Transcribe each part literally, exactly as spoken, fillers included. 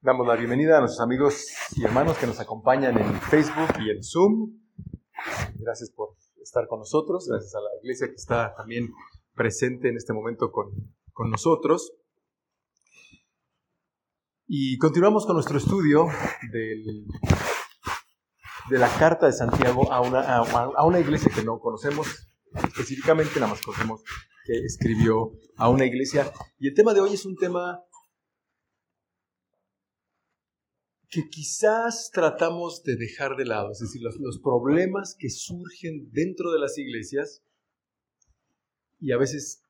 Damos la bienvenida a nuestros amigos y hermanos que nos acompañan en Facebook y en Zoom. Gracias por estar con nosotros, gracias a la iglesia que está también presente en este momento con, con nosotros. Y continuamos con nuestro estudio del, de la carta de Santiago a una, a, a una iglesia que no conocemos específicamente, nada más conocemos que escribió a una iglesia. Y el tema de hoy es un tema que quizás tratamos de dejar de lado, es decir, los, los problemas que surgen dentro de las iglesias, y a veces,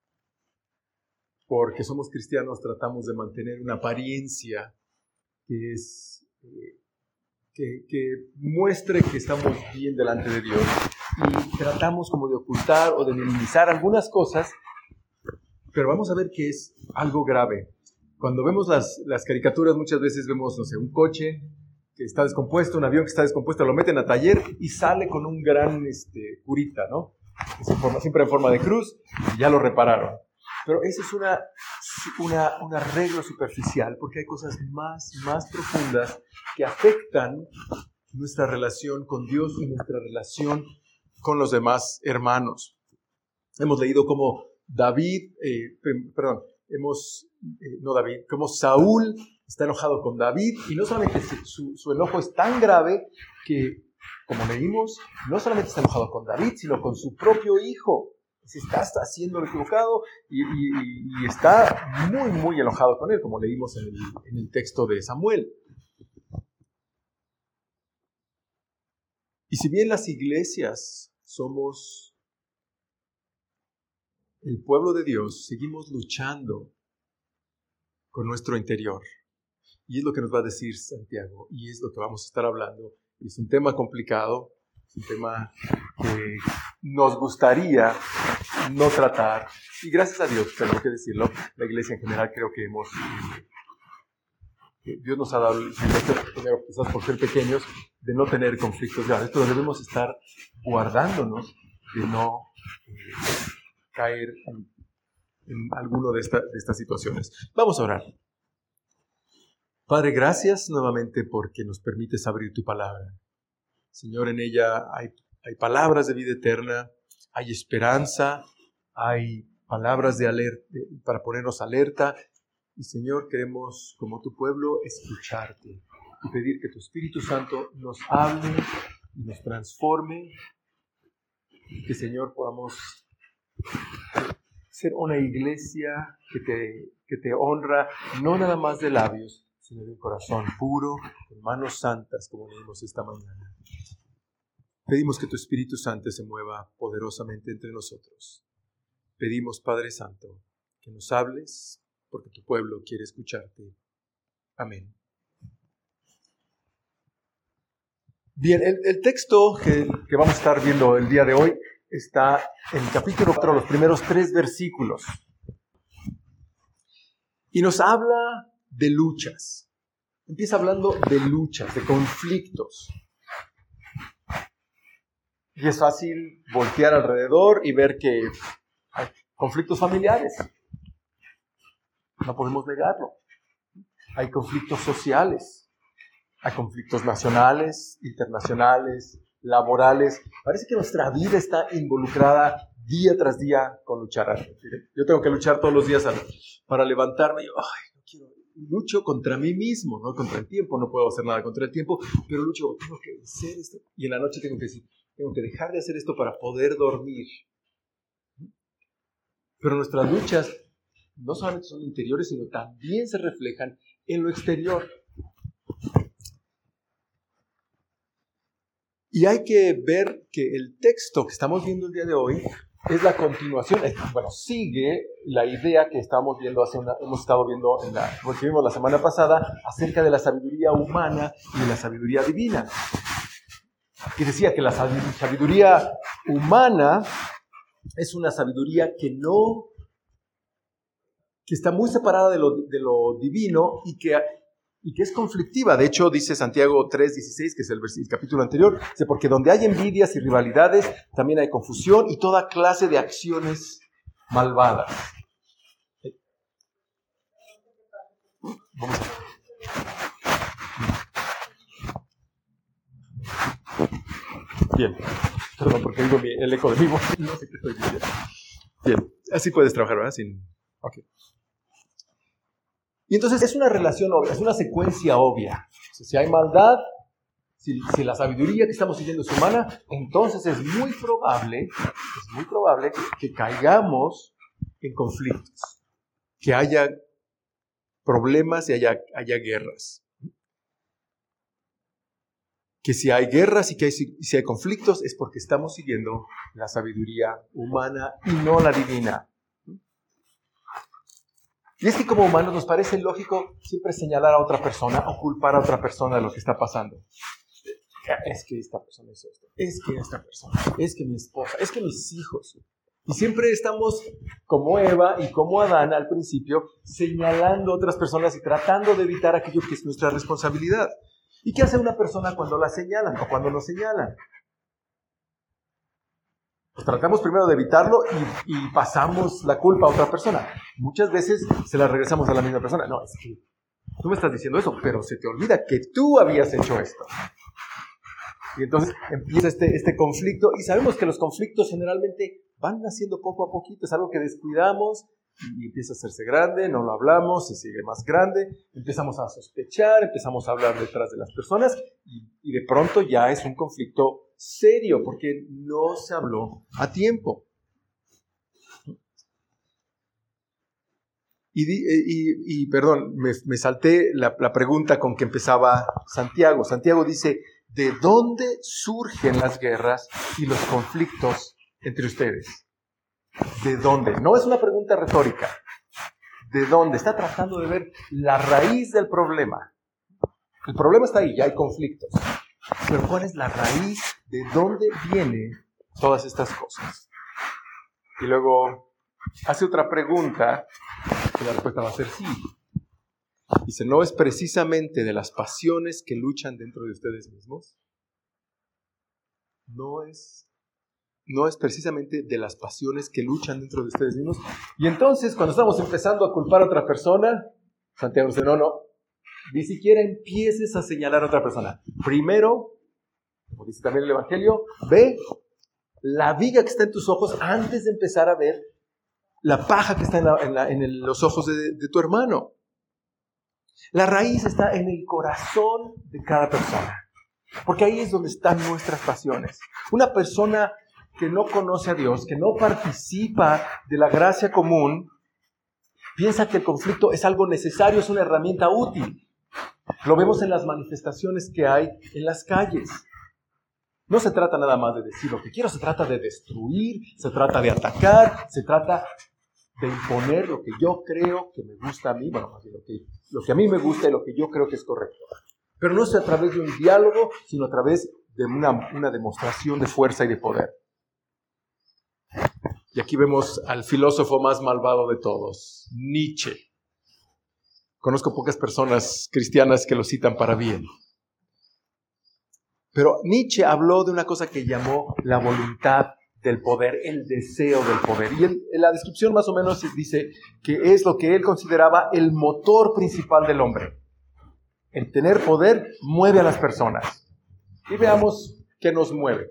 porque somos cristianos, tratamos de mantener una apariencia que es eh, que, que muestre que estamos bien delante de Dios, y tratamos como de ocultar o de minimizar algunas cosas, pero vamos a ver que es algo grave. Cuando vemos las, las caricaturas, muchas veces vemos, no sé, un coche que está descompuesto, un avión que está descompuesto, lo meten a taller y sale con un gran este, curita, ¿no? Es en forma, siempre en forma de cruz, y ya lo repararon. Pero esa es una, una, un arreglo superficial, porque hay cosas más, más profundas que afectan nuestra relación con Dios y nuestra relación con los demás hermanos. Hemos leído cómo David, eh, perdón, hemos, eh, no David, como Saúl está enojado con David, y no solamente su, su enojo es tan grave que, como leímos, no solamente está enojado con David, sino con su propio hijo. Se está, está haciendo lo equivocado y, y, y está muy, muy enojado con él, como leímos en el, en el texto de Samuel. Y si bien las iglesias somos el pueblo de Dios, seguimos luchando con nuestro interior. Y es lo que nos va a decir Santiago, y es lo que vamos a estar hablando. Es un tema complicado, es un tema que nos gustaría no tratar. Y gracias a Dios, tengo que decirlo, la iglesia en general creo que hemos... Dios nos ha dado el privilegio, primero, quizás por ser pequeños, de no tener conflictos graves, pero debemos estar guardándonos de no... Eh, caer en, en alguno de, esta, de estas situaciones. Vamos a orar. Padre, gracias nuevamente porque nos permites abrir tu palabra. Señor, en ella hay, hay palabras de vida eterna, hay esperanza, hay palabras de alerta, para ponernos alerta. Y Señor, queremos, como tu pueblo, escucharte y pedir que tu Espíritu Santo nos hable y nos transforme, y que, Señor, podamos ser una iglesia que te, que te honra, no nada más de labios, sino de un corazón puro, con manos santas, como leímos esta mañana. Pedimos que tu Espíritu Santo se mueva poderosamente entre nosotros. Pedimos, Padre Santo, que nos hables, porque tu pueblo quiere escucharte. Amén. Bien, el, el texto que, que vamos a estar viendo el día de hoy está en el capítulo cuatro, los primeros tres versículos. Y nos habla de luchas. Empieza hablando de luchas, de conflictos. Y es fácil voltear alrededor y ver que hay conflictos familiares. No podemos negarlo. Hay conflictos sociales. Hay conflictos nacionales, internacionales, laborales. Parece que nuestra vida está involucrada día tras día con luchar. Yo tengo que luchar todos los días para levantarme. Yo, ay, no quiero, lucho contra mí mismo, no contra el tiempo. No puedo hacer nada contra el tiempo, pero lucho, tengo que hacer esto. Y en la noche tengo que decir, tengo que dejar de hacer esto para poder dormir. Pero nuestras luchas no solamente son interiores, sino también se reflejan en lo exterior. Y hay que ver que el texto que estamos viendo el día de hoy es la continuación, bueno, sigue la idea que estamos viendo hace una, hemos estado viendo en la, lo que vimos la semana pasada acerca de la sabiduría humana y de la sabiduría divina. Y decía que la sabiduría humana es una sabiduría que no, que está muy separada de lo, de lo divino y que y que es conflictiva. De hecho, dice Santiago tres dieciséis, que es el, el capítulo anterior, dice, porque donde hay envidias y rivalidades, también hay confusión y toda clase de acciones malvadas. Vamos a ver. Bien. Perdón, porque digo el eco de mi voz. No sé qué estoy diciendo. Bien. Así puedes trabajar, ¿verdad? Sin... Ok. Y entonces es una relación obvia, es una secuencia obvia. O sea, si hay maldad, si, si la sabiduría que estamos siguiendo es humana, entonces es muy probable, es muy probable que caigamos en conflictos, que haya problemas y haya, haya guerras. Que si hay guerras y que hay, si hay conflictos es porque estamos siguiendo la sabiduría humana y no la divina. Y es que como humanos nos parece lógico siempre señalar a otra persona o culpar a otra persona de lo que está pasando. Es que esta persona hizo esto, es que esta persona, es que mi esposa, es que mis hijos. Y siempre estamos como Eva y como Adán al principio señalando a otras personas y tratando de evitar aquello que es nuestra responsabilidad. ¿Y qué hace una persona cuando la señalan o cuando nos señalan? Pues tratamos primero de evitarlo y, y pasamos la culpa a otra persona. Muchas veces se la regresamos a la misma persona. No, es que tú me estás diciendo eso, pero se te olvida que tú habías hecho esto. Y entonces empieza este, este conflicto y sabemos que los conflictos generalmente van naciendo poco a poquito. Es algo que descuidamos y empieza a hacerse grande, no lo hablamos, se sigue más grande, empezamos a sospechar, empezamos a hablar detrás de las personas y, y de pronto ya es un conflicto serio porque no se habló a tiempo. Y, y, y perdón, me, me salté la, la pregunta con que empezaba Santiago. Santiago dice, ¿de dónde surgen las guerras y los conflictos entre ustedes? ¿De dónde? No es una pregunta retórica. ¿De dónde? Está tratando de ver la raíz del problema. El problema está ahí, ya hay conflictos. Pero ¿cuál es la raíz? ¿De dónde vienen todas estas cosas? Y luego hace otra pregunta, que la respuesta va a ser sí. Dice, ¿no es precisamente de las pasiones que luchan dentro de ustedes mismos? No es... No es precisamente de las pasiones que luchan dentro de ustedes mismos. Y entonces, cuando estamos empezando a culpar a otra persona, Santiago dice, no, no, ni siquiera empieces a señalar a otra persona. Primero, como dice también el Evangelio, ve la viga que está en tus ojos antes de empezar a ver la paja que está en, la, en, la, en el, los ojos de, de tu hermano. La raíz está en el corazón de cada persona, porque ahí es donde están nuestras pasiones. Una persona que no conoce a Dios, que no participa de la gracia común, piensa que el conflicto es algo necesario, es una herramienta útil. Lo vemos en las manifestaciones que hay en las calles. No se trata nada más de decir lo que quiero, se trata de destruir, se trata de atacar, se trata de imponer lo que yo creo que me gusta a mí, bueno, más bien lo que, lo que a mí me gusta y lo que yo creo que es correcto. Pero no es a través de un diálogo, sino a través de una, una demostración de fuerza y de poder. Y aquí vemos al filósofo más malvado de todos, Nietzsche. Conozco pocas personas cristianas que lo citan para bien. Pero Nietzsche habló de una cosa que llamó la voluntad del poder, el deseo del poder. Y él, en la descripción más o menos dice que es lo que él consideraba el motor principal del hombre. El tener poder mueve a las personas. Y veamos qué nos mueve.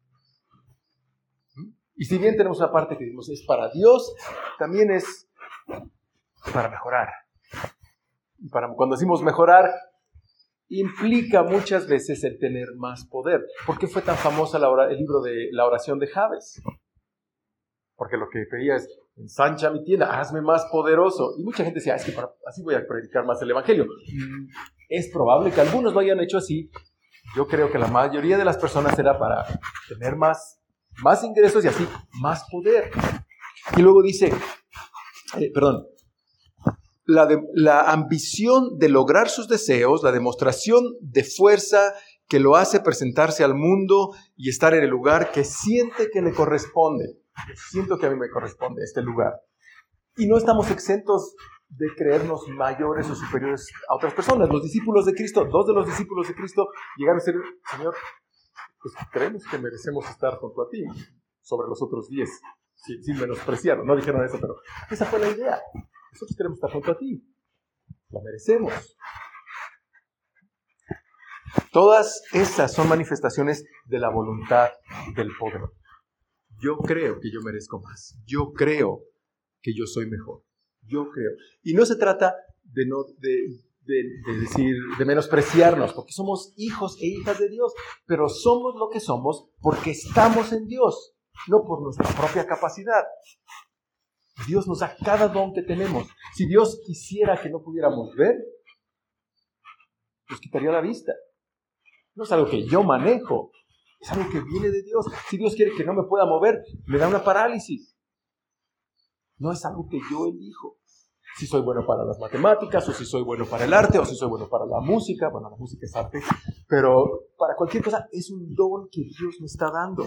Y si bien tenemos una parte que decimos es para Dios, también es para mejorar. Y para, cuando decimos mejorar, implica muchas veces el tener más poder. ¿Por qué fue tan famosa la ora, el libro de la oración de Jabes? Porque lo que pedía es, ensancha mi tienda, hazme más poderoso. Y mucha gente decía, es que para, así voy a predicar más el Evangelio. Es probable que algunos lo hayan hecho así. Yo creo que la mayoría de las personas era para tener más más ingresos y así más poder. Y luego dice, eh, perdón, la, de, la ambición de lograr sus deseos, la demostración de fuerza que lo hace presentarse al mundo y estar en el lugar que siente que le corresponde. Siento que a mí me corresponde este lugar. Y no estamos exentos de creernos mayores o superiores a otras personas. Los discípulos de Cristo, dos de los discípulos de Cristo llegaron a ser, Señor, pues creemos que merecemos estar junto a ti sobre los otros diez, sin, sin menospreciarlo. No dijeron eso, pero esa fue la idea. Nosotros queremos estar junto a ti. Lo merecemos. Todas esas son manifestaciones de la voluntad del poder. Yo creo que yo merezco más. Yo creo que yo soy mejor. Yo creo. Y no se trata de, no, de, de, de decir, de menospreciarnos, porque somos hijos e hijas de Dios, pero somos lo que somos porque estamos en Dios, no por nuestra propia capacidad. Dios nos da cada don que tenemos. Si Dios quisiera que no pudiéramos ver, nos quitaría la vista. No es algo que yo manejo, es algo que viene de Dios. Si Dios quiere que no me pueda mover, me da una parálisis. No es algo que yo elijo. Si soy bueno para las matemáticas, o si soy bueno para el arte, o si soy bueno para la música. Bueno, la música es arte, pero para cualquier cosa es un don que Dios me está dando.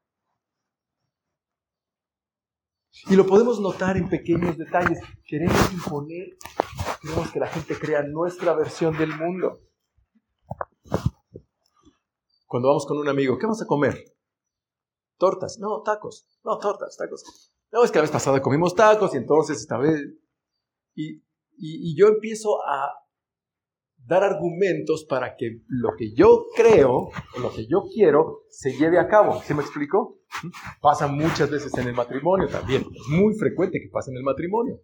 Y lo podemos notar en pequeños detalles. Queremos imponer, queremos que la gente crea nuestra versión del mundo. Cuando vamos con un amigo, ¿qué vamos a comer? ¿Tortas? No, tacos. No, tortas, tacos. No, es que la vez pasada comimos tacos y entonces esta vez... Y, y, y yo empiezo a dar argumentos para que lo que yo creo, lo que yo quiero, se lleve a cabo. ¿Sí me explico? Pasa muchas veces en el matrimonio también. Es muy frecuente que pase en el matrimonio.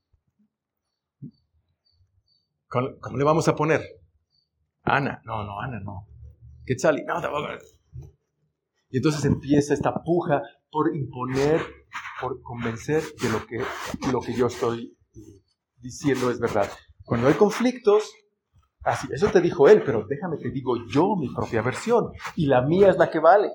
¿Cómo, cómo le vamos a poner? Ana. No, no, Ana no. Quetzali. No, tampoco. Y entonces empieza esta puja por imponer, por convencer que lo que, lo que yo estoy diciendo es verdad. Cuando hay conflictos, así, eso te dijo él, pero déjame te digo yo mi propia versión. Y la mía es la que vale.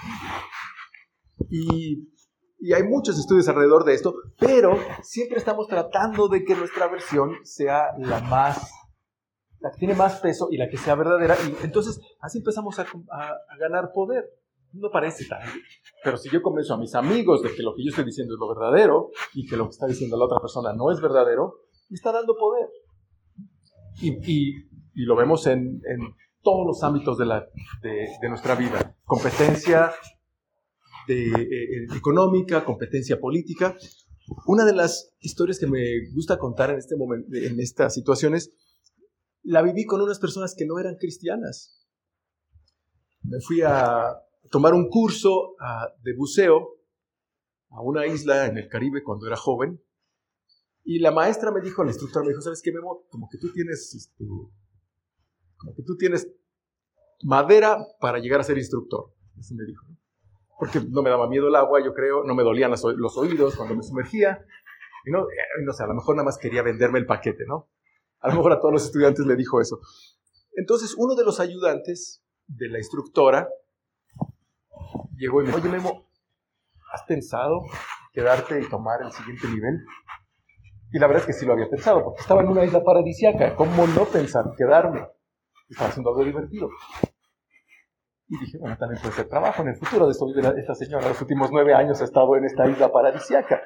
Y, y hay muchos estudios alrededor de esto, pero siempre estamos tratando de que nuestra versión sea la más, la que tiene más peso y la que sea verdadera. Y entonces así empezamos a, a, a ganar poder. No parece tan, pero si yo convenzo a mis amigos de que lo que yo estoy diciendo es lo verdadero y que lo que está diciendo la otra persona no es verdadero, me está dando poder. Y, y, y lo vemos en, en todos los ámbitos de, la, de, de nuestra vida. Competencia de, eh, económica, competencia política. Una de las historias que me gusta contar en, este momento, en estas situaciones, la viví con unas personas que no eran cristianas. Me fui a tomar un curso uh, de buceo a una isla en el Caribe cuando era joven, y la maestra me dijo, el instructor me dijo, ¿sabes qué, Memo? Como que tú tienes, este, como que tú tienes madera para llegar a ser instructor. Eso me dijo, ¿no? Porque no me daba miedo el agua, yo creo, no me dolían los, los oídos cuando me sumergía, y no, eh, no sé, a lo mejor nada más quería venderme el paquete, ¿no? A lo mejor a todos los estudiantes le dijo eso. Entonces, uno de los ayudantes de la instructora llegó y me dijo, oye, Memo, ¿has pensado quedarte y tomar el siguiente nivel? Y la verdad es que sí lo había pensado, porque estaba en una isla paradisíaca. ¿Cómo no pensar quedarme? Estaba haciendo algo divertido. Y dije, bueno, también puede ser trabajo en el futuro. De esto vive esta señora. Los últimos nueve años ha estado en esta isla paradisíaca.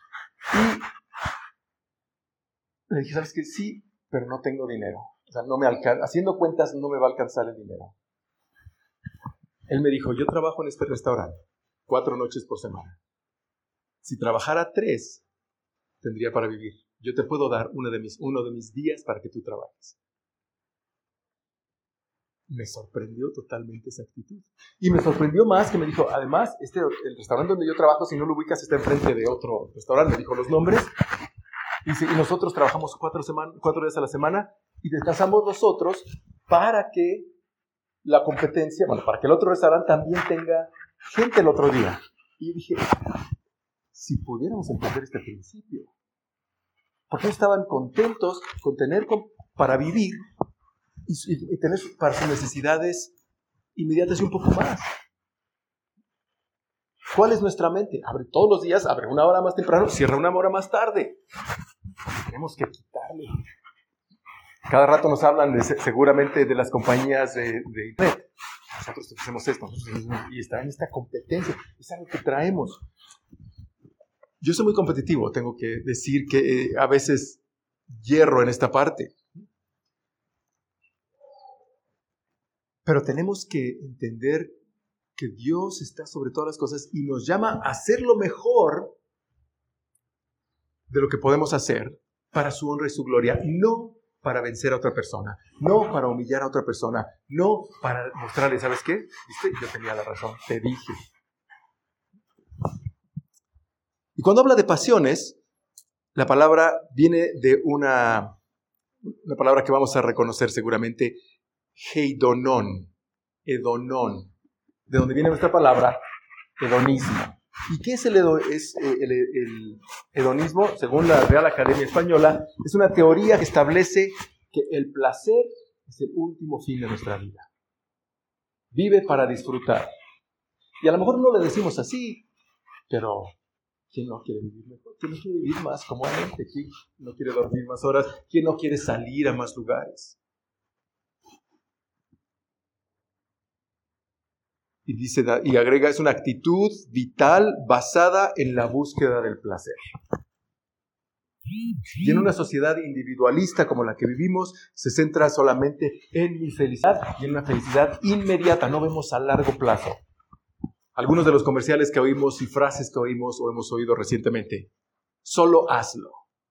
Y le dije, ¿sabes qué? Sí, pero no tengo dinero. O sea, no me alcanza. Haciendo cuentas no me va a alcanzar el dinero. Él me dijo, yo trabajo en este restaurante cuatro noches por semana. Si trabajara tres, tendría para vivir. Yo te puedo dar uno de mis, uno de mis días para que tú trabajes. Me sorprendió totalmente esa actitud. Y me sorprendió más que me dijo, además, este, el restaurante donde yo trabajo, si no lo ubicas, está enfrente de otro restaurante. Me dijo los nombres. Y, dice, y nosotros trabajamos cuatro, semanas, cuatro días a la semana y descansamos nosotros para que la competencia, bueno, para que el otro restaurante también tenga gente el otro día. Y dije, si pudiéramos entender este principio, porque estaban contentos con tener con, para vivir y, y, y tener para sus necesidades inmediatas y un poco más. ¿Cuál es nuestra mente? Abre todos los días, abre una hora más temprano, cierra una hora más tarde. Tenemos que quitarle. Cada rato nos hablan de, seguramente de las compañías de, de internet. Nosotros hacemos esto, nosotros, y está en esta competencia. Es algo que traemos. Yo soy muy competitivo, tengo que decir que eh, a veces hierro en esta parte. Pero tenemos que entender que Dios está sobre todas las cosas y nos llama a hacer lo mejor de lo que podemos hacer para su honra y su gloria, no para vencer a otra persona, no para humillar a otra persona, no para mostrarle, ¿sabes qué? ¿Viste? Yo tenía la razón, te dije. Y cuando habla de pasiones, la palabra viene de una, una palabra que vamos a reconocer seguramente, heidonon, hedonón, de donde viene nuestra palabra, hedonismo. ¿Y qué es el, edo, es el, el, el hedonismo? Según la Real Academia Española, es una teoría que establece que el placer es el último fin de nuestra vida. Vive para disfrutar. Y a lo mejor no le decimos así, pero ¿quién no quiere vivir mejor? ¿Quién no quiere vivir más cómodamente? ¿Quién no quiere dormir más horas? ¿Quién no quiere salir a más lugares? Y dice, y agrega, es una actitud vital basada en la búsqueda del placer. Y en una sociedad individualista como la que vivimos, se centra solamente en mi felicidad y en una felicidad inmediata, no vemos a largo plazo. Algunos de los comerciales que oímos y frases que oímos o hemos oído recientemente, solo hazlo.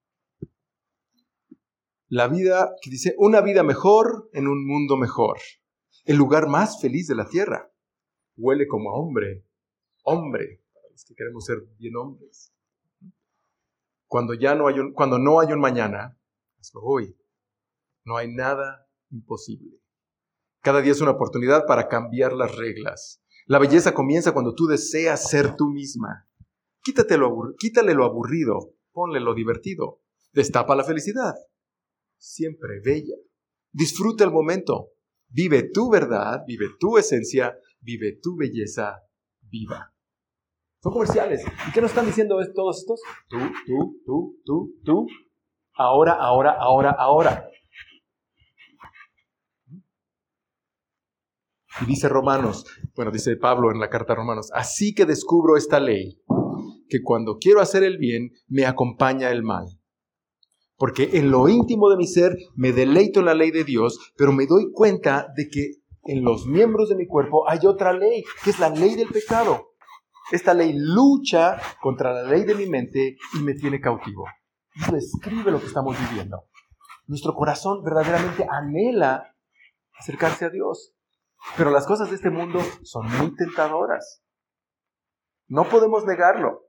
La vida, que dice, una vida mejor en un mundo mejor, el lugar más feliz de la tierra. Huele como a hombre, hombre, para los que queremos ser bien hombres. Cuando, ya no, hay un, cuando no hay un mañana, hazlo hoy. No hay nada imposible. Cada día es una oportunidad para cambiar las reglas. La belleza comienza cuando tú deseas ser tú misma. Quítate lo abur- quítale lo aburrido, ponle lo divertido. Destapa la felicidad. Siempre bella. Disfruta el momento. Vive tu verdad, vive tu esencia, vive tu belleza viva. Son comerciales. ¿Y qué nos están diciendo todos estos? Tú, tú, tú, tú, tú. Ahora, ahora, ahora, ahora. Y dice Romanos, bueno, dice Pablo en la carta a Romanos, así que descubro esta ley, que cuando quiero hacer el bien, me acompaña el mal. Porque en lo íntimo de mi ser me deleito en la ley de Dios, pero me doy cuenta de que en los miembros de mi cuerpo hay otra ley, que es la ley del pecado. Esta ley lucha contra la ley de mi mente y me tiene cautivo. Eso describe lo que estamos viviendo. Nuestro corazón verdaderamente anhela acercarse a Dios, pero las cosas de este mundo son muy tentadoras. No podemos negarlo.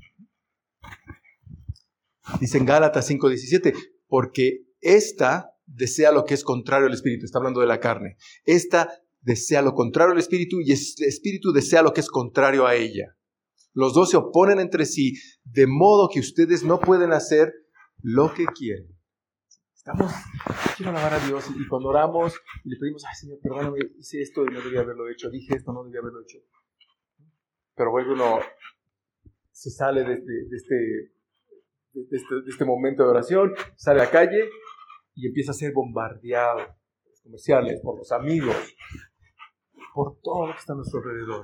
Dice en Gálatas cinco diecisiete, porque esta desea lo que es contrario al espíritu. Está hablando de la carne. Esta desea lo contrario al espíritu y el espíritu desea lo que es contrario a ella. Los dos se oponen entre sí, de modo que ustedes no pueden hacer lo que quieren. Estamos, quiero alabar a Dios y cuando oramos y le pedimos, ay Señor, perdóname, hice esto y no debía haberlo hecho, dije esto, no debía haberlo hecho. Pero vuelve uno, se sale de este, de este De este, de este momento de oración, sale a la calle y empieza a ser bombardeado por los comerciales, por los amigos, por todo lo que está a nuestro alrededor.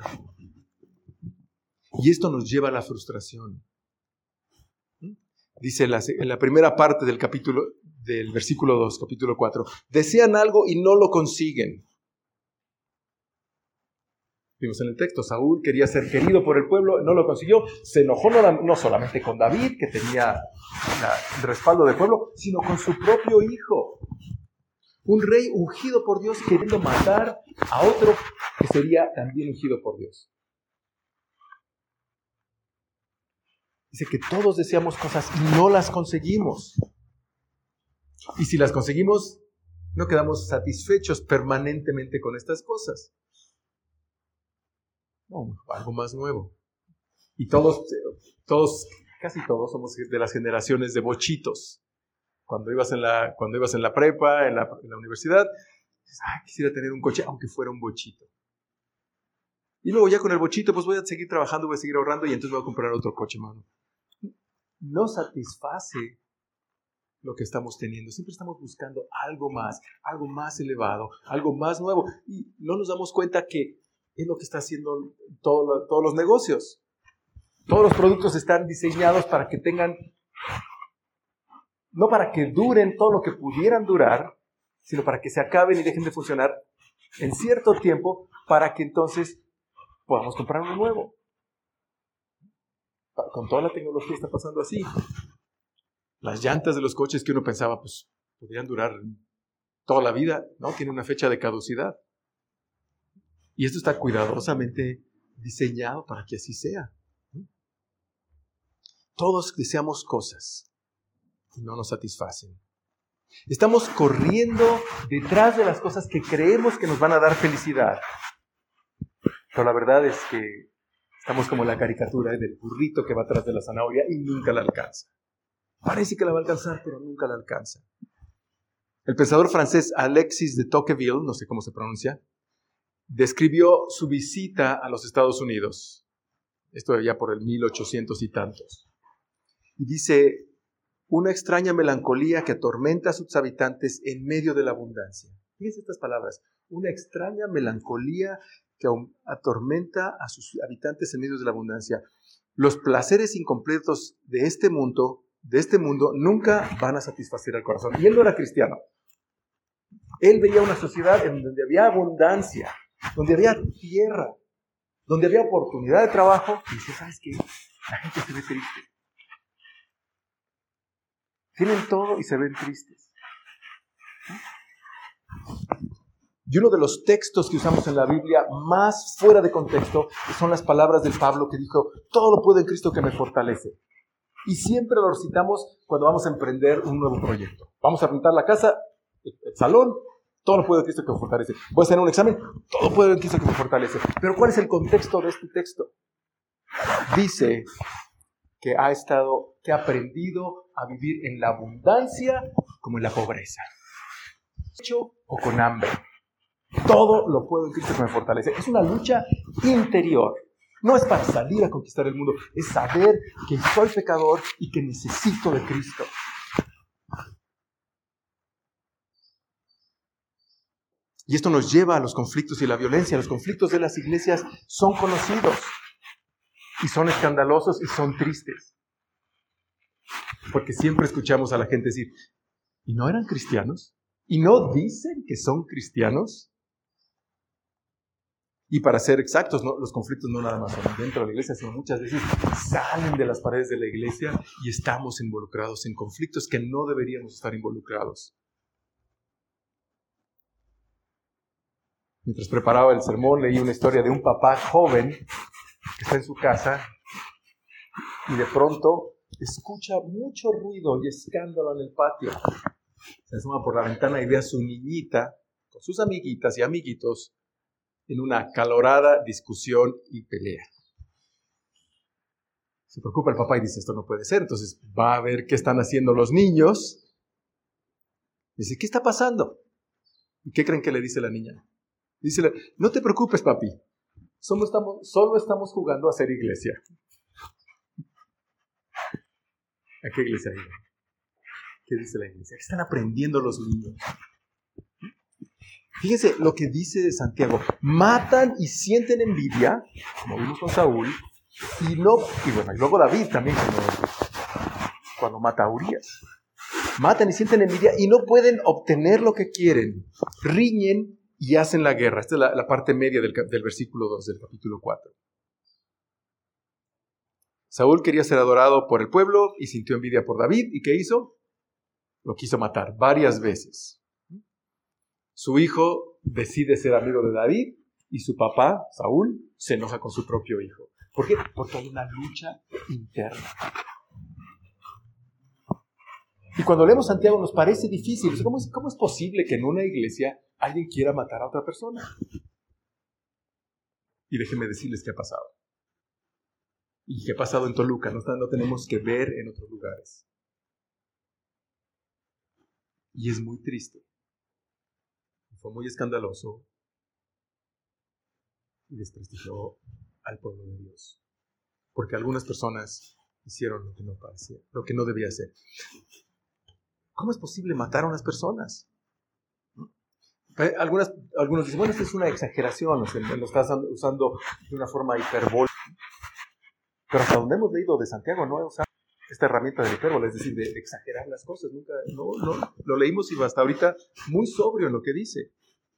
Y esto nos lleva a la frustración. Dice en la, en la primera parte del capítulo, del versículo dos, capítulo cuatro, desean algo y no lo consiguen. Vimos en el texto, Saúl quería ser querido por el pueblo, no lo consiguió, se enojó no, no solamente con David, que tenía la, el respaldo del pueblo, sino con su propio hijo. Un rey ungido por Dios queriendo matar a otro que sería también ungido por Dios. Dice que todos deseamos cosas y no las conseguimos. Y si las conseguimos, no quedamos satisfechos permanentemente con estas cosas. No, algo más nuevo. Y todos, todos, casi todos somos de las generaciones de bochitos. Cuando ibas en la, cuando ibas en la prepa, en la, en la universidad, dices, ah, quisiera tener un coche, aunque fuera un bochito. Y luego ya con el bochito, pues voy a seguir trabajando, voy a seguir ahorrando y entonces voy a comprar otro coche, mano. No satisface lo que estamos teniendo. Siempre estamos buscando algo más, algo más elevado, algo más nuevo. Y no nos damos cuenta que es lo que está haciendo todo, todos los negocios. Todos los productos están diseñados para que tengan, no para que duren todo lo que pudieran durar, sino para que se acaben y dejen de funcionar en cierto tiempo para que entonces podamos comprar uno nuevo. Con toda la tecnología está pasando así. Las llantas de los coches que uno pensaba, pues podrían durar toda la vida, ¿no? Tiene una fecha de caducidad. Y esto está cuidadosamente diseñado para que así sea. Todos deseamos cosas y no nos satisfacen. Estamos corriendo detrás de las cosas que creemos que nos van a dar felicidad. Pero la verdad es que estamos como la caricatura ¿eh? del burrito que va atrás de la zanahoria y nunca la alcanza. Parece que la va a alcanzar, pero nunca la alcanza. El pensador francés Alexis de Tocqueville, no sé cómo se pronuncia, describió su visita a los Estados Unidos. Esto ya por el mil ochocientos y tantos. Y dice, una extraña melancolía que atormenta a sus habitantes en medio de la abundancia. Fíjense estas palabras. Una extraña melancolía que atormenta a sus habitantes en medio de la abundancia. Los placeres incompletos de este mundo, de este mundo nunca van a satisfacer al corazón. Y él no era cristiano. Él veía una sociedad en donde había abundancia, donde había tierra, donde había oportunidad de trabajo. Y dice, ¿sabes qué? La gente se ve triste. Tienen todo y se ven tristes. Y uno de los textos que usamos en la Biblia más fuera de contexto son las palabras de Pablo que dijo, todo lo puedo en Cristo que me fortalece. Y siempre lo recitamos cuando vamos a emprender un nuevo proyecto. Vamos a pintar la casa, el, el salón, todo lo puedo en Cristo que me fortalece. Voy a hacer un examen, todo lo puedo en Cristo que me fortalece. Pero ¿cuál es el contexto de este texto? Dice que ha estado, que ha aprendido a vivir en la abundancia como en la pobreza. Hecho o con hambre. Todo lo puedo en Cristo que me fortalece. Es una lucha interior. No es para salir a conquistar el mundo. Es saber que soy pecador y que necesito de Cristo. Y esto nos lleva a los conflictos y la violencia. Los conflictos de las iglesias son conocidos. Y son escandalosos y son tristes. Porque siempre escuchamos a la gente decir, ¿y no eran cristianos? ¿Y no dicen que son cristianos? Y para ser exactos, ¿no? Los conflictos no nada más son dentro de la iglesia, sino muchas veces salen de las paredes de la iglesia y estamos involucrados en conflictos que no deberíamos estar involucrados. Mientras preparaba el sermón, leí una historia de un papá joven que está en su casa y de pronto escucha mucho ruido y escándalo en el patio. Se asoma por la ventana y ve a su niñita con sus amiguitas y amiguitos en una acalorada discusión y pelea. Se preocupa el papá y dice, esto no puede ser. Entonces va a ver qué están haciendo los niños. Dice, ¿qué está pasando? ¿Y qué creen que le dice la niña? Dice, no te preocupes, papi. Solo estamos, solo estamos jugando a hacer iglesia. ¿A qué iglesia hay? ¿Qué dice la iglesia? ¿Qué están aprendiendo los niños? Fíjense lo que dice Santiago. Matan y sienten envidia, como vimos con Saúl, y, no, y, bueno, y luego David también cuando, cuando mata a Urías. Matan y sienten envidia y no pueden obtener lo que quieren. Riñen y hacen la guerra. Esta es la, la parte media del, del versículo dos del capítulo cuatro. Saúl quería ser adorado por el pueblo y sintió envidia por David. ¿Y qué hizo? Lo quiso matar varias veces. Su hijo decide ser amigo de David y su papá, Saúl, se enoja con su propio hijo. ¿Por qué? Porque hay una lucha interna. Y cuando leemos Santiago nos parece difícil. ¿Cómo es, cómo es posible que en una iglesia alguien quiera matar a otra persona? Y déjenme decirles qué ha pasado. Y qué ha pasado en Toluca. No, no tenemos que ver en otros lugares. Y es muy triste. Fue muy escandaloso y desprestigió al pueblo de Dios. Porque algunas personas hicieron lo que no parecía, lo que no debía hacer. ¿Cómo es posible matar a unas personas? Algunas, algunos dicen, bueno, esto es una exageración, o sea, lo estás usando de una forma hiperbólica. Pero hasta donde hemos leído de Santiago no he usado esta herramienta de hipérbole, es decir, de exagerar las cosas. Nunca, no, no, lo leímos y hasta ahorita muy sobrio en lo que dice.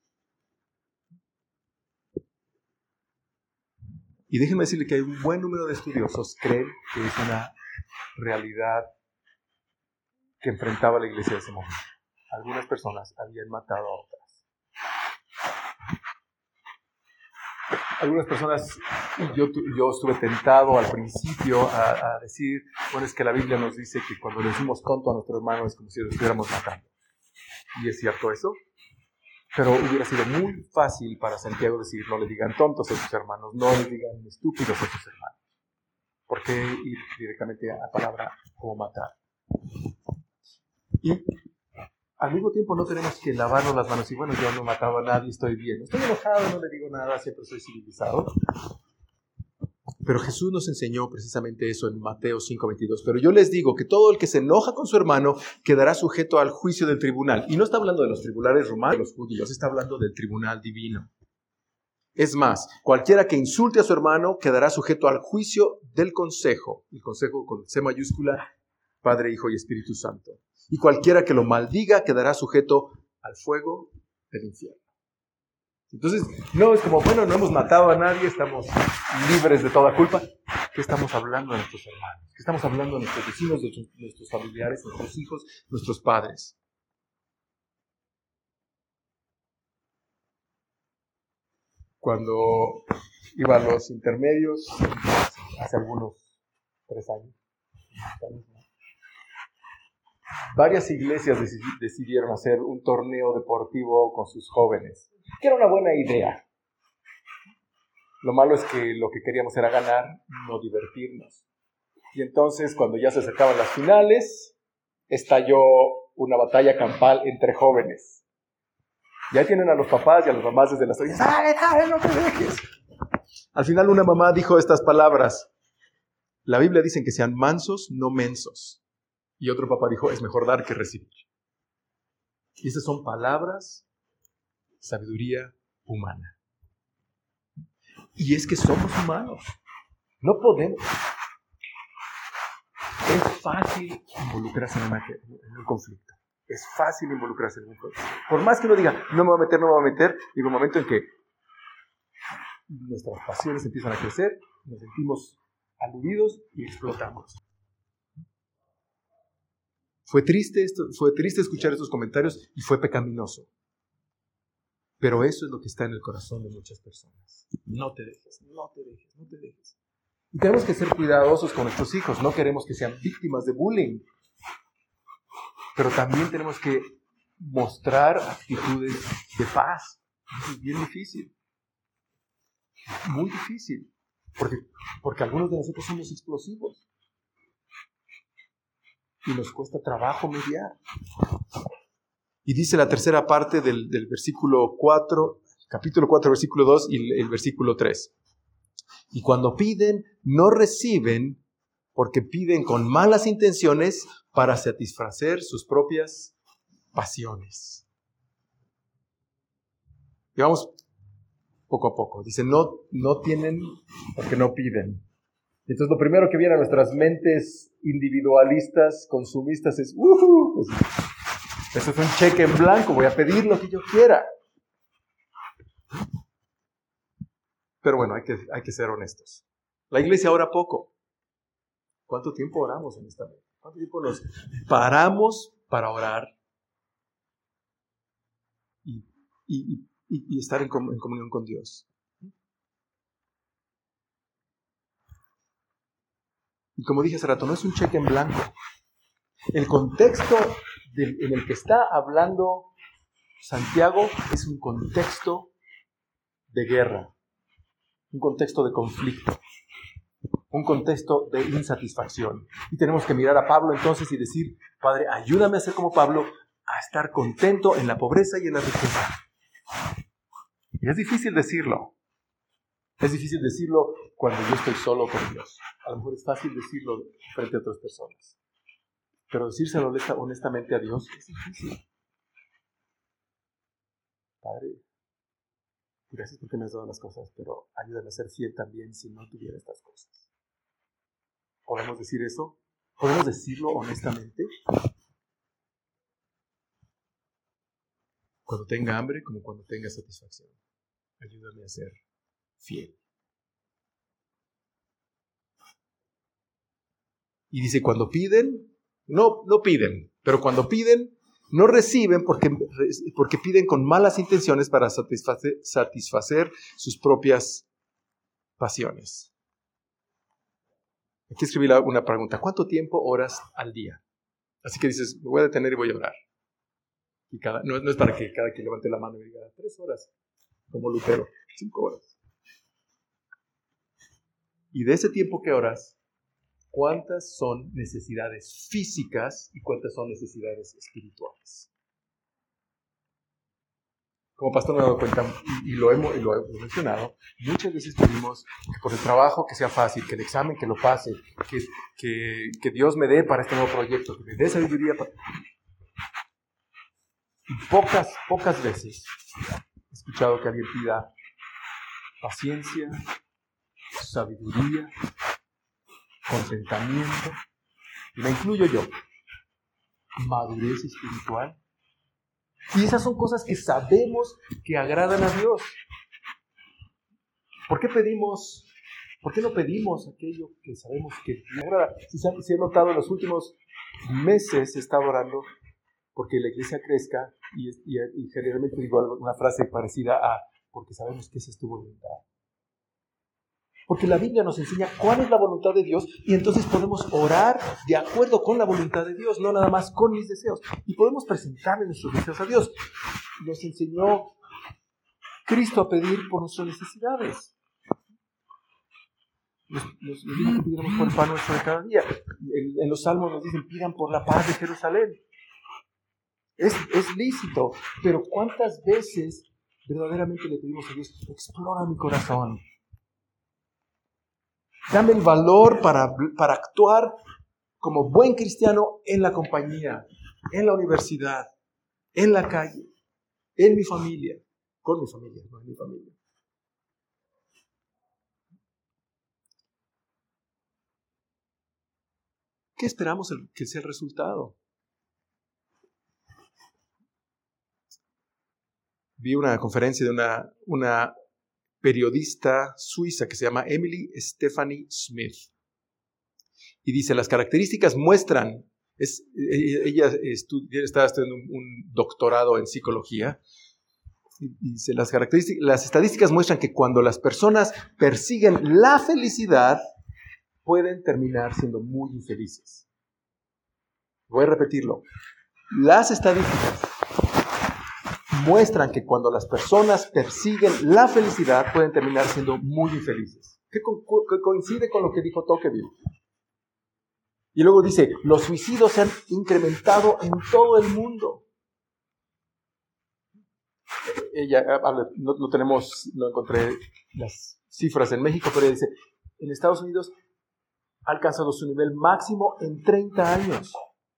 Y déjenme decirle que hay un buen número de estudiosos que creen que es una realidad que enfrentaba la iglesia de ese momento. algunas personas habían matado a otras. Algunas personas, yo, yo estuve tentado al principio a, a decir, bueno, es que la Biblia nos dice que cuando le decimos tonto a nuestro hermano es como si lo estuviéramos matando. Y es cierto eso, pero hubiera sido muy fácil para Santiago decir, no le digan tontos a sus hermanos, no le digan estúpidos a sus hermanos. ¿Por qué ir directamente a la palabra como matar? Y al mismo tiempo no tenemos que lavarnos las manos y bueno, yo no he matado a nadie, estoy bien. Estoy enojado, no le digo nada, siempre soy civilizado. Pero Jesús nos enseñó precisamente eso en Mateo cinco veintidós. Pero yo les digo que todo el que se enoja con su hermano quedará sujeto al juicio del tribunal. Y no está hablando de los tribunales romanos, de los judíos, está hablando del tribunal divino. Es más, cualquiera que insulte a su hermano quedará sujeto al juicio del consejo. El consejo con C mayúscula, Padre, Hijo y Espíritu Santo. Y cualquiera que lo maldiga quedará sujeto al fuego del infierno. Entonces, no es como, bueno, no hemos matado a nadie, estamos libres de toda culpa. ¿Qué estamos hablando de nuestros hermanos? ¿Qué estamos hablando de nuestros vecinos, de nuestros familiares, nuestros hijos, nuestros padres? Cuando iba a los intermedios, hace algunos tres años, varias iglesias decidieron hacer un torneo deportivo con sus jóvenes, que era una buena idea. Lo malo es que lo que queríamos era ganar, no divertirnos. Y entonces, cuando ya se acercaban las finales, estalló una batalla campal entre jóvenes. Ya tienen a los papás y a las mamás desde las orillas. ¡Ay, ay, no te dejes! Al final una mamá dijo estas palabras. La Biblia dice que sean mansos, no mensos. Y otro papá dijo, es mejor dar que recibir. Y esas son palabras, sabiduría humana. Y es que somos humanos. No podemos. Es fácil involucrarse en, una, en un conflicto. Es fácil involucrarse en un conflicto. Por más que uno diga, no me voy a meter, no me voy a meter, llega un momento en que nuestras pasiones empiezan a crecer, nos sentimos aludidos y explotamos. Fue triste, esto, fue triste escuchar estos comentarios y fue pecaminoso. Pero eso es lo que está en el corazón de muchas personas. No te dejes, no te dejes, no te dejes. Y tenemos que ser cuidadosos con nuestros hijos. No queremos que sean víctimas de bullying. Pero también tenemos que mostrar actitudes de paz. Eso es bien difícil. Muy difícil. Porque, porque algunos de nosotros somos explosivos. Y nos cuesta trabajo mediar. Y dice la tercera parte del, del versículo cuatro, capítulo cuatro, versículo dos y el, el versículo tres. Y cuando piden, no reciben porque piden con malas intenciones para satisfacer sus propias pasiones. Y vamos poco a poco. Dice, no, no tienen porque no piden. Entonces lo primero que viene a nuestras mentes individualistas, consumistas es, ¡uh! Pues, eso es un cheque en blanco, voy a pedir lo que yo quiera. Pero bueno, hay que, hay que ser honestos. La iglesia ora poco. ¿Cuánto tiempo oramos en esta vez? ¿Cuánto tiempo nos paramos para orar y, y, y, y estar en, com- en comunión con Dios? Y como dije hace rato, no es un cheque en blanco. El contexto del, en el que está hablando Santiago es un contexto de guerra, un contexto de conflicto, un contexto de insatisfacción. Y tenemos que mirar a Pablo entonces y decir, Padre, ayúdame a ser como Pablo, a estar contento en la pobreza y en la riqueza. Y es difícil decirlo. Es difícil decirlo cuando yo estoy solo con Dios. A lo mejor es fácil decirlo frente a otras personas. Pero decírselo honestamente a Dios es difícil. Padre, gracias porque me has dado las cosas, pero ayúdame a ser fiel también si no tuviera estas cosas. ¿Podemos decir eso? ¿Podemos decirlo honestamente? Cuando tenga hambre como cuando tenga satisfacción. Ayúdame a ser fiel. Y dice, cuando piden, no, no piden, pero cuando piden, No reciben porque, porque piden con malas intenciones para satisfacer, satisfacer sus propias pasiones. Aquí escribí una pregunta. ¿Cuánto tiempo oras al día? Así que dices, me voy a detener y voy a orar. Y cada, no, no es para que cada quien levante la mano y diga, tres horas, como Lutero, cinco horas. Y de ese tiempo que oras, ¿cuántas son necesidades físicas y cuántas son necesidades espirituales? Como pastor me he dado cuenta, y, y, lo, hemos, y lo he mencionado, muchas veces pedimos que por el trabajo que sea fácil, que el examen que lo pase, que, que, que Dios me dé para este nuevo proyecto, que me dé sabiduría. Para... Y pocas, pocas veces he escuchado que alguien pida paciencia, sabiduría, contentamiento, y me incluyo yo, madurez espiritual. Y esas son cosas que sabemos que agradan a Dios. ¿Por qué pedimos, por qué no pedimos aquello que sabemos que le agrada? Si se, si he notado en los últimos meses he estado orando porque la iglesia crezca y, y, y generalmente digo una frase parecida a porque sabemos que esa es tu voluntad. Porque la Biblia nos enseña cuál es la voluntad de Dios y entonces podemos orar de acuerdo con la voluntad de Dios, no nada más con mis deseos. Y podemos presentarle nuestros deseos a Dios. Nos enseñó Cristo a pedir por nuestras necesidades. Nos, nos, nos dijo que pidiéramos por el pan nuestro de cada día. En, en los salmos nos dicen, pidan por la paz de Jerusalén. Es, es lícito, pero ¿cuántas veces verdaderamente le pedimos a Dios, explora mi corazón? Dame el valor para, para actuar como buen cristiano en la compañía, en la universidad, en la calle, en mi familia, con mi familia, no en mi familia. ¿Qué esperamos que sea el resultado? Vi una conferencia de una, una periodista suiza que se llama Emily Stephanie Smith. Y dice, las características muestran, es, ella estu, estaba estudiando un, un doctorado en psicología, y dice, las, características, las estadísticas muestran que cuando las personas persiguen la felicidad, pueden terminar siendo muy infelices. Voy a repetirlo. Las estadísticas muestran que cuando las personas persiguen la felicidad pueden terminar siendo muy infelices. Que, co- que coincide con lo que dijo Tocqueville. Y luego dice, los suicidios se han incrementado en todo el mundo. Ella, no, no tenemos, no encontré las cifras en México, pero ella dice, en Estados Unidos ha alcanzado su nivel máximo en treinta años.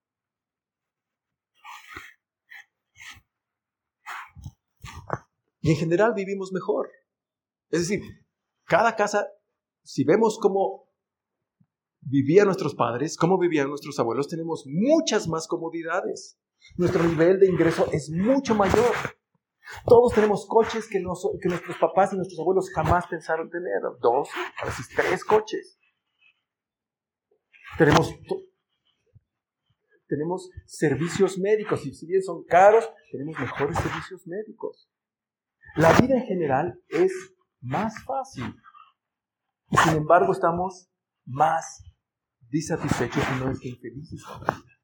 Y en general vivimos mejor. Es decir, cada casa, si vemos cómo vivían nuestros padres, cómo vivían nuestros abuelos, tenemos muchas más comodidades. Nuestro nivel de ingreso es mucho mayor. Todos tenemos coches que, nos, que nuestros papás y nuestros abuelos jamás pensaron tener. Dos, a veces tres coches. Tenemos, to- tenemos servicios médicos, y si bien son caros, tenemos mejores servicios médicos. La vida en general es más fácil. Y sin embargo estamos más disatisfechos y no es que infelices con la vida.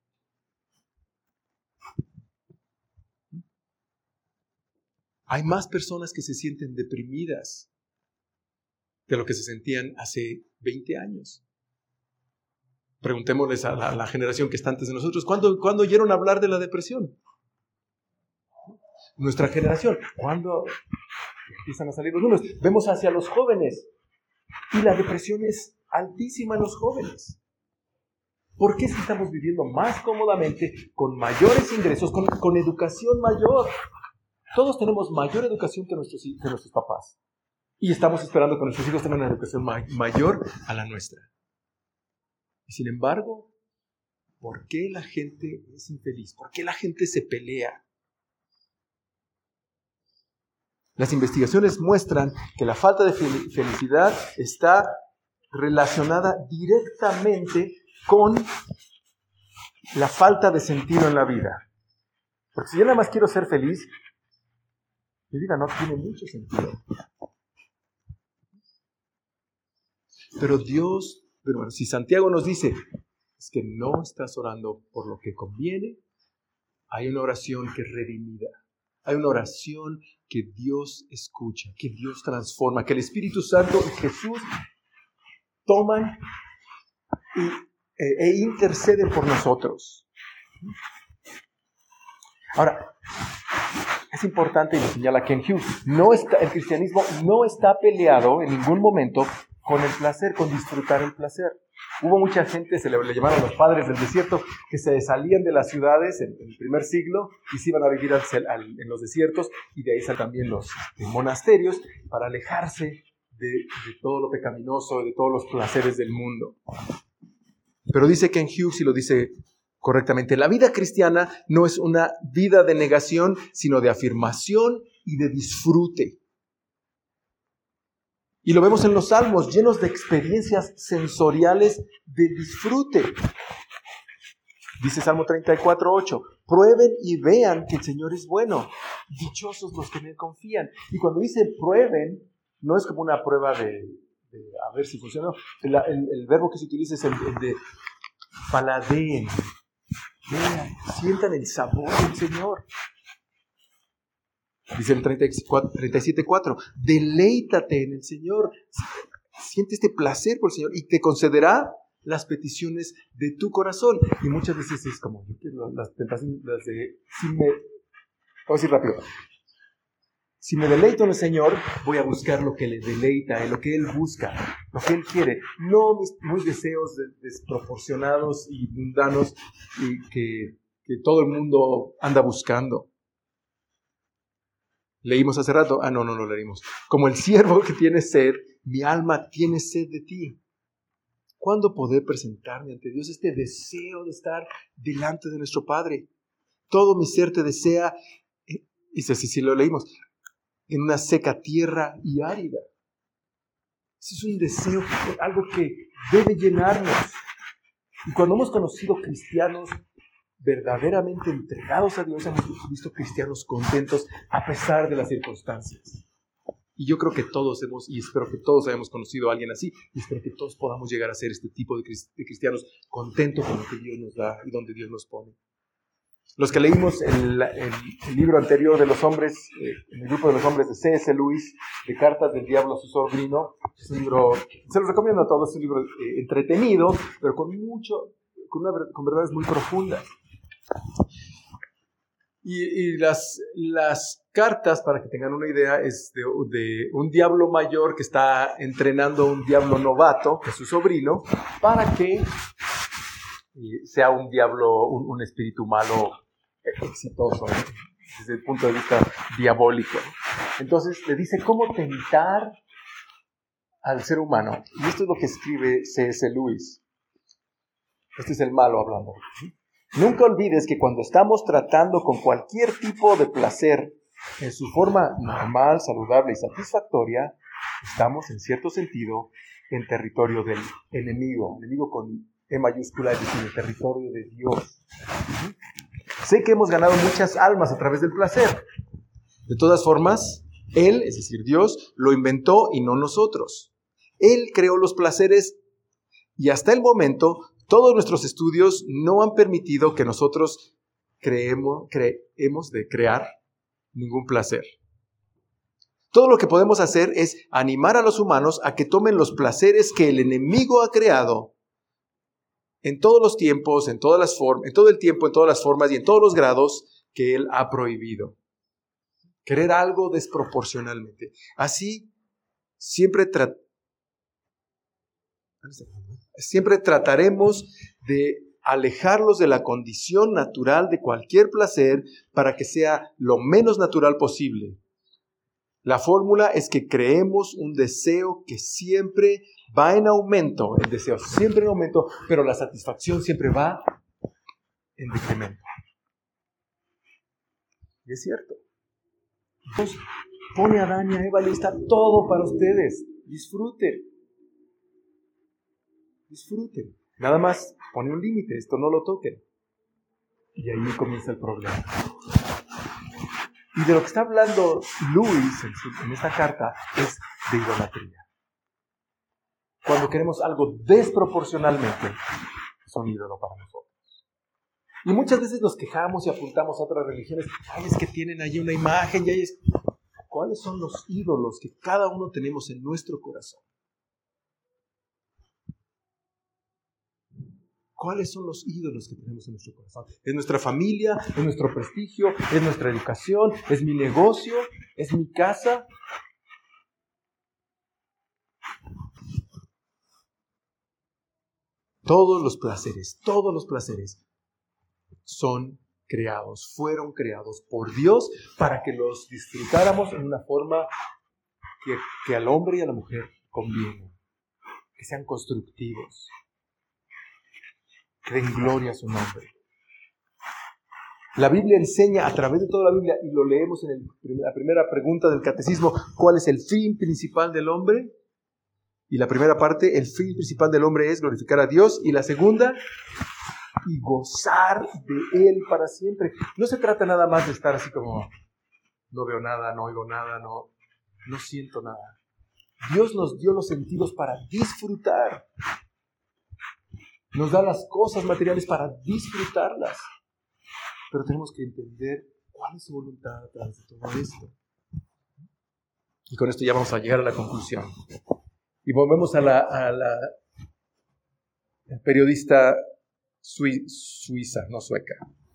Hay más personas que se sienten deprimidas de lo que se sentían hace veinte años. Preguntémosles a la, a la generación que está antes de nosotros, ¿cuándo, ¿cuándo oyeron hablar de la depresión? Nuestra generación, ¿cuándo empiezan a salir los números? Vemos hacia los jóvenes y la depresión es altísima en los jóvenes. ¿Por qué estamos viviendo más cómodamente, con mayores ingresos, con, con educación mayor? Todos tenemos mayor educación que nuestros, que nuestros papás. Y estamos esperando que nuestros hijos tengan una educación ma- mayor a la nuestra. Y sin embargo, ¿por qué la gente es infeliz? ¿Por qué la gente se pelea? Las investigaciones muestran que la falta de fel- felicidad está relacionada directamente con la falta de sentido en la vida. Porque si yo nada más quiero ser feliz, mi vida no tiene mucho sentido. Pero Dios, bueno, si Santiago nos dice, es que no estás orando por lo que conviene, hay una oración que es redimida. Hay una oración que Dios escucha, que Dios transforma, que el Espíritu Santo y Jesús toman y, e, e interceden por nosotros. Ahora, es importante, y lo señala Ken Hughes, no está, el cristianismo no está peleado en ningún momento con el placer, con disfrutar el placer. Hubo mucha gente, se le, le llamaron los padres del desierto, que se salían de las ciudades en, en el primer siglo y se iban a vivir al, al, en los desiertos, y de ahí salen también los eh, monasterios para alejarse de, de todo lo pecaminoso, de todos los placeres del mundo. Pero dice Ken Hughes, y lo dice correctamente, la vida cristiana no es una vida de negación, sino de afirmación y de disfrute. Y lo vemos en los Salmos, llenos de experiencias sensoriales de disfrute. Dice Salmo treinta y cuatro, ocho, prueben y vean que el Señor es bueno. Dichosos los que en Él confían. Y cuando dice prueben, no es como una prueba de, de a ver si funciona. El, el, el verbo que se utiliza es el, el de paladeen. Vean, sientan el sabor del Señor. Dice el treinta y siete cuatro, deleítate en el Señor, siente este placer por el Señor y te concederá las peticiones de tu corazón. Y muchas veces es como, yo quiero las tentaciones, las de, si me, vamos a decir rápido, si me deleito en el Señor, voy a buscar lo que le deleita, lo que Él busca, lo que Él quiere, no mis, mis deseos desproporcionados y mundanos y que, que todo el mundo anda buscando. Leímos hace rato, ah no, no lo leímos. Como el siervo que tiene sed, mi alma tiene sed de ti. ¿Cuándo poder presentarme ante Dios? Este deseo de estar delante de nuestro Padre. Todo mi ser te desea, y si si lo leímos, en una seca tierra y árida. Ese es un deseo, algo que debe llenarnos. Y cuando hemos conocido cristianos verdaderamente entregados a Dios, hemos visto cristianos contentos a pesar de las circunstancias. Y yo creo que todos hemos, y espero que todos hayamos conocido a alguien así, y espero que todos podamos llegar a ser este tipo de cristianos contentos con lo que Dios nos da y donde Dios nos pone. Los que leímos el, el, el libro anterior de los hombres, eh, en el grupo de los hombres de C S Lewis, de Cartas del Diablo a su sobrino, es un libro, se los recomiendo a todos, es un libro eh, entretenido, pero con mucho, con, una, con verdades muy profundas. Y, y las, las cartas, para que tengan una idea, es de, de un diablo mayor que está entrenando a un diablo novato, que es su sobrino, para que sea un diablo, un, un espíritu malo exitoso, ¿no? Desde el punto de vista diabólico. Entonces le dice cómo tentar al ser humano. Y esto es lo que escribe C S Lewis. Este es el malo hablando. Nunca olvides que cuando estamos tratando con cualquier tipo de placer en su forma normal, saludable y satisfactoria, estamos en cierto sentido en territorio del enemigo, enemigo con E mayúscula, es decir, el territorio de Dios. Sé que hemos ganado muchas almas a través del placer. De todas formas, Él, es decir, Dios, lo inventó y no nosotros. Él creó los placeres y hasta el momento todos nuestros estudios no han permitido que nosotros creemos, creemos de crear ningún placer. Todo lo que podemos hacer es animar a los humanos a que tomen los placeres que el enemigo ha creado en todos los tiempos, en todas las formas, en todo el tiempo, en todas las formas y en todos los grados que Él ha prohibido. Querer algo desproporcionalmente. Así, siempre, tra- siempre trataremos de alejarlos de la condición natural de cualquier placer para que sea lo menos natural posible. La fórmula es que creemos un deseo que siempre va en aumento, el deseo siempre en aumento, pero la satisfacción siempre va en decremento. Y es cierto. Entonces, pone a Adán y a Eva, le está todo para ustedes. Disfruten. Disfruten. Nada más pone un límite, esto no lo toquen. Y ahí comienza el problema. Y de lo que está hablando Luis en, su, en esta carta es de idolatría. Cuando queremos algo desproporcionalmente, es un ídolo para nosotros. Y muchas veces nos quejamos y apuntamos a otras religiones. Ay, es que tienen allí una imagen. Y ahí es... ¿Cuáles son los ídolos que cada uno tenemos en nuestro corazón? ¿Cuáles son los ídolos que tenemos en nuestro corazón? ¿Es nuestra familia? ¿Es nuestro prestigio? ¿Es nuestra educación? ¿Es mi negocio? ¿Es mi casa? Todos los placeres, todos los placeres son creados, fueron creados por Dios para que los disfrutáramos en una forma que, que al hombre y a la mujer conviene, que sean constructivos, que den gloria a su nombre. La Biblia enseña a través de toda la Biblia, y lo leemos en el, la primera pregunta del catecismo, ¿cuál es el fin principal del hombre? Y la primera parte, el fin principal del hombre es glorificar a Dios, y la segunda, y gozar de Él para siempre. No se trata nada más de estar así como, no veo nada, no oigo nada, no, no siento nada. Dios nos dio los sentidos para disfrutar. Nos da las cosas materiales para disfrutarlas. Pero tenemos que entender cuál es su voluntad a través de todo esto. Y con esto ya vamos a llegar a la conclusión. Y volvemos a la, a la periodista sui, suiza, no sueca.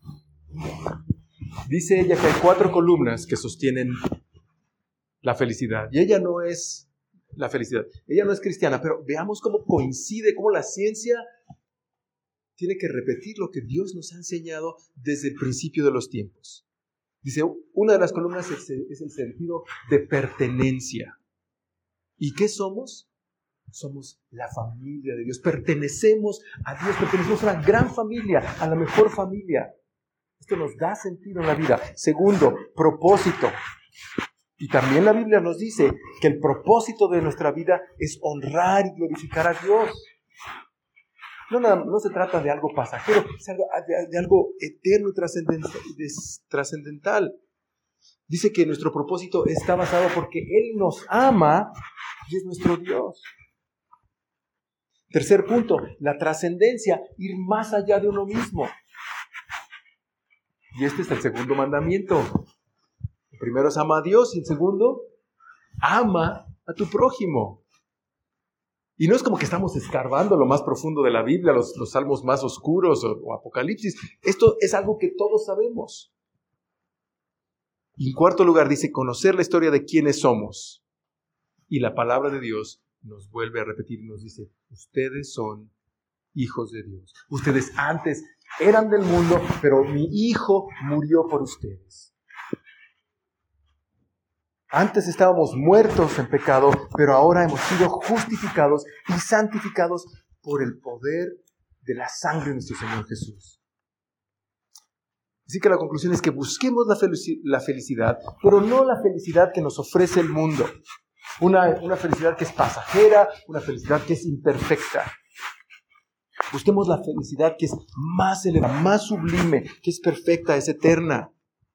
Dice ella que hay cuatro columnas que sostienen la felicidad. Y ella no es la felicidad. Ella no es cristiana, pero veamos cómo coincide, cómo la ciencia tiene que repetir lo que Dios nos ha enseñado desde el principio de los tiempos. Dice, una de las columnas es, es el sentido de pertenencia. ¿Y qué somos? Somos la familia de Dios. Pertenecemos a Dios, pertenecemos a una gran familia, a la mejor familia. Esto nos da sentido en la vida. Segundo, propósito. Y también la Biblia nos dice que el propósito de nuestra vida es honrar y glorificar a Dios. No, no, no se trata de algo pasajero, es algo, de, de algo eterno y trascendental. Dice que nuestro propósito está basado porque Él nos ama y es nuestro Dios. Tercer punto, la trascendencia, ir más allá de uno mismo. Y este es el segundo mandamiento. El primero es ama a Dios y el segundo, ama a tu prójimo. Y no es como que estamos escarbando lo más profundo de la Biblia, los, los salmos más oscuros o, o Apocalipsis. Esto es algo que todos sabemos. Y en cuarto lugar dice, conocer la historia de quiénes somos. Y la palabra de Dios nos vuelve a repetir y nos dice, ustedes son hijos de Dios. Ustedes antes eran del mundo, pero mi Hijo murió por ustedes. Antes estábamos muertos en pecado, pero ahora hemos sido justificados y santificados por el poder de la sangre de nuestro Señor Jesús. Así que la conclusión es que busquemos la, felici- la felicidad, pero no la felicidad que nos ofrece el mundo. Una, una felicidad que es pasajera, una felicidad que es imperfecta. Busquemos la felicidad que es más elevada, más sublime, que es perfecta, es eterna.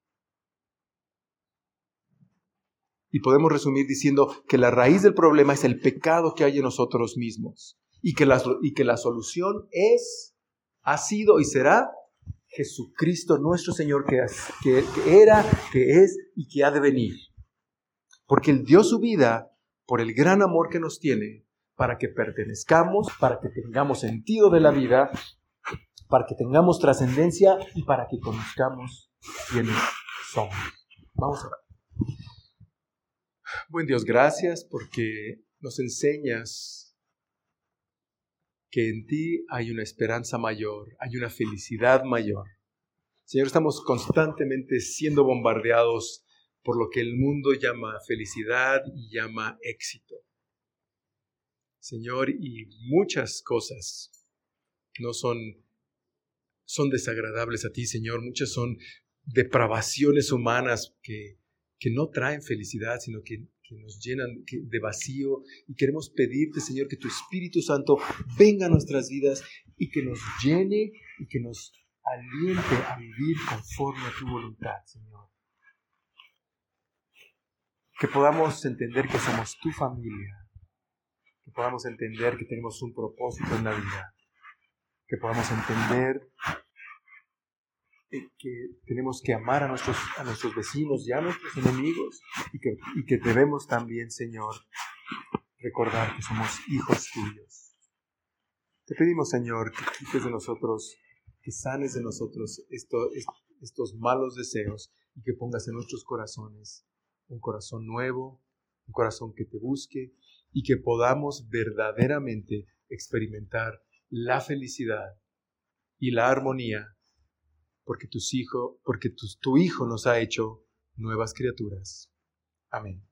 Y podemos resumir diciendo que la raíz del problema es el pecado que hay en nosotros mismos. Y que la, y que la solución es, ha sido y será Jesucristo nuestro Señor, que, es, que, que era, que es y que ha de venir. Porque Él dio su vida por el gran amor que nos tiene, para que pertenezcamos, para que tengamos sentido de la vida, para que tengamos trascendencia y para que conozcamos quiénes somos. Vamos a ver. Buen Dios, gracias porque nos enseñas que en ti hay una esperanza mayor, hay una felicidad mayor. Señor, estamos constantemente siendo bombardeados por lo que el mundo llama felicidad y llama éxito. Señor, y muchas cosas no son, son desagradables a ti, Señor. Muchas son depravaciones humanas que, que no traen felicidad, sino que, que nos llenan de vacío. Y queremos pedirte, Señor, que tu Espíritu Santo venga a nuestras vidas y que nos llene y que nos aliente a vivir conforme a tu voluntad, Señor. que podamos entender que somos tu familia, que podamos entender que tenemos un propósito en la vida, que podamos entender que tenemos que amar a nuestros, a nuestros vecinos y a nuestros enemigos, y que, y que debemos también, Señor, recordar que somos hijos tuyos. Te pedimos, Señor, que quites de nosotros, que sanes de nosotros esto, estos malos deseos y que pongas en nuestros corazones un corazón nuevo, un corazón que te busque y que podamos verdaderamente experimentar la felicidad y la armonía porque, tus hijos, porque tu, tu Hijo nos ha hecho nuevas criaturas. Amén.